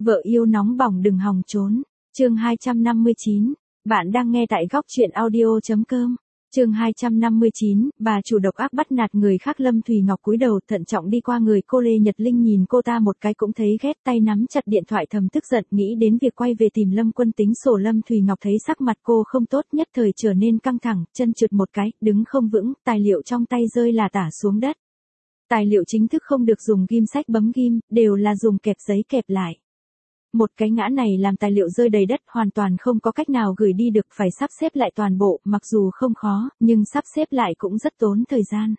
Vợ yêu nóng bỏng đừng hòng trốn. Chương 259. Bạn đang nghe tại góc truyện audio.com. Chương 259, bà chủ độc ác bắt nạt người khác. Lâm Thùy Ngọc cúi đầu thận trọng đi qua người cô Lê Nhật Linh, nhìn cô ta một cái cũng thấy ghét, tay nắm chặt điện thoại thầm tức giận, nghĩ đến việc quay về tìm Lâm Quân tính sổ. Lâm Thùy Ngọc thấy sắc mặt cô không tốt, nhất thời trở nên căng thẳng, chân trượt một cái, đứng không vững, tài liệu trong tay rơi là tả xuống đất. Tài liệu chính thức không được dùng ghim sách bấm ghim, đều là dùng kẹp giấy kẹp lại. Một cái ngã này làm tài liệu rơi đầy đất, hoàn toàn không có cách nào gửi đi được, phải sắp xếp lại toàn bộ, mặc dù không khó, nhưng sắp xếp lại cũng rất tốn thời gian.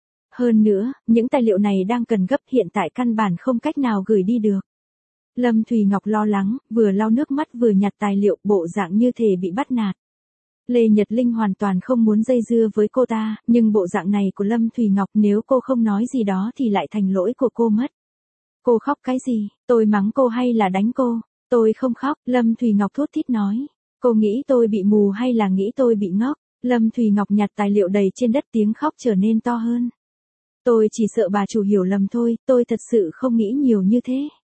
Hơn nữa, những tài liệu này đang cần gấp, hiện tại căn bản không cách nào gửi đi được. Lâm Thùy Ngọc lo lắng, vừa lau nước mắt vừa nhặt tài liệu, bộ dạng như thể bị bắt nạt. Lê Nhật Linh hoàn toàn không muốn dây dưa với cô ta, nhưng bộ dạng này của Lâm Thùy Ngọc nếu cô không nói gì đó thì lại thành lỗi của cô mất. Cô khóc cái gì, tôi mắng cô hay là đánh cô? Tôi không khóc, Lâm Thùy Ngọc thút thít nói. Cô nghĩ tôi bị mù hay là nghĩ tôi bị ngốc? Lâm Thùy Ngọc nhặt tài liệu đầy trên đất, tiếng khóc trở nên to hơn. Tôi chỉ sợ bà chủ hiểu lầm thôi, tôi thật sự không nghĩ nhiều như thế.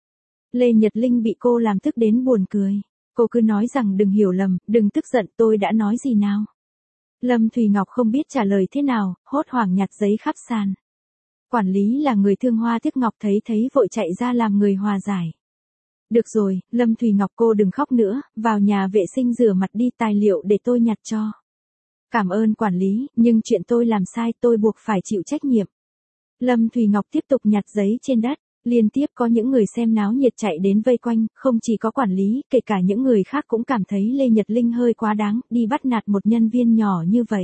Lê Nhật Linh bị cô làm tức đến buồn cười. Cô cứ nói rằng đừng hiểu lầm, đừng tức giận, tôi đã nói gì nào? Lâm Thùy Ngọc không biết trả lời thế nào, hốt hoảng nhặt giấy khắp sàn. Quản lý là người thương hoa tiếc ngọc, thấy vội chạy ra làm người hòa giải. Được rồi, Lâm Thùy Ngọc cô đừng khóc nữa, vào nhà vệ sinh rửa mặt đi, tài liệu để tôi nhặt cho. Cảm ơn quản lý, nhưng chuyện tôi làm sai tôi buộc phải chịu trách nhiệm. Lâm Thùy Ngọc tiếp tục nhặt giấy trên đất, liên tiếp có những người xem náo nhiệt chạy đến vây quanh, không chỉ có quản lý, kể cả những người khác cũng cảm thấy Lê Nhật Linh hơi quá đáng, đi bắt nạt một nhân viên nhỏ như vậy.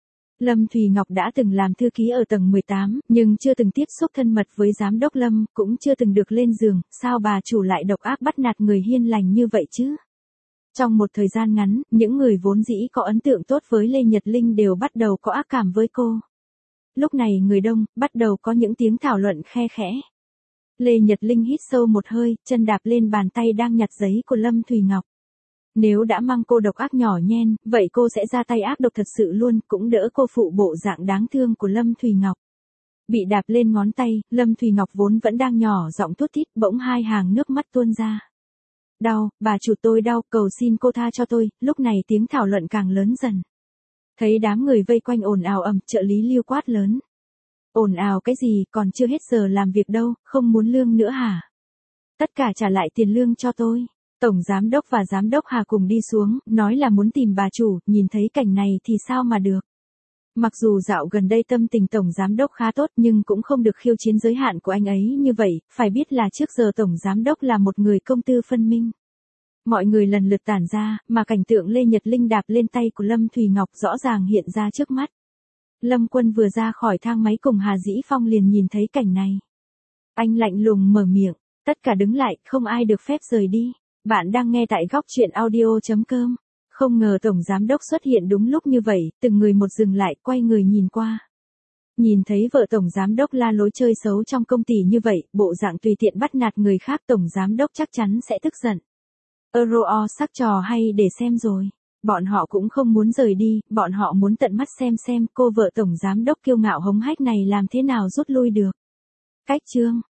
Lâm Thùy Ngọc đã từng làm thư ký ở tầng 18, nhưng chưa từng tiếp xúc thân mật với giám đốc Lâm, cũng chưa từng được lên giường, sao bà chủ lại độc ác bắt nạt người hiền lành như vậy chứ? Trong một thời gian ngắn, những người vốn dĩ có ấn tượng tốt với Lê Nhật Linh đều bắt đầu có ác cảm với cô. Lúc này người đông, bắt đầu có những tiếng thảo luận khe khẽ. Lê Nhật Linh hít sâu một hơi, chân đạp lên bàn tay đang nhặt giấy của Lâm Thùy Ngọc. Nếu đã mang cô độc ác nhỏ nhen, vậy cô sẽ ra tay ác độc thật sự luôn, cũng đỡ cô phụ bộ dạng đáng thương của Lâm Thùy Ngọc. Bị đạp lên ngón tay, Lâm Thùy Ngọc vốn vẫn đang nhỏ giọng thút thít, bỗng hai hàng nước mắt tuôn ra. Đau, bà chủ tôi đau, cầu xin cô tha cho tôi. Lúc này tiếng thảo luận càng lớn dần. Thấy đám người vây quanh ồn ào ầm, trợ lý Lưu quát lớn. Ồn ào cái gì, còn chưa hết giờ làm việc đâu, không muốn lương nữa hả? Tất cả trả lại tiền lương cho tôi. Tổng giám đốc và giám đốc Hà cùng đi xuống, nói là muốn tìm bà chủ, nhìn thấy cảnh này thì sao mà được. Mặc dù dạo gần đây tâm tình tổng giám đốc khá tốt nhưng cũng không được khiêu chiến giới hạn của anh ấy như vậy, phải biết là trước giờ tổng giám đốc là một người công tư phân minh. Mọi người lần lượt tản ra, mà cảnh tượng Lê Nhật Linh đạp lên tay của Lâm Thùy Ngọc rõ ràng hiện ra trước mắt. Lâm Quân vừa ra khỏi thang máy cùng Hà Dĩ Phong liền nhìn thấy cảnh này. Anh lạnh lùng mở miệng, tất cả đứng lại, không ai được phép rời đi. Bạn đang nghe tại góc truyện audio.com. Không ngờ tổng giám đốc xuất hiện đúng lúc như vậy, từng người một dừng lại, quay người nhìn qua. Nhìn thấy vợ tổng giám đốc la lối chơi xấu trong công ty như vậy, bộ dạng tùy tiện bắt nạt người khác, tổng giám đốc chắc chắn sẽ tức giận. Euro sắc trò hay để xem rồi. Bọn họ cũng không muốn rời đi, bọn họ muốn tận mắt xem cô vợ tổng giám đốc kiêu ngạo hống hách này làm thế nào rút lui được. Cách chương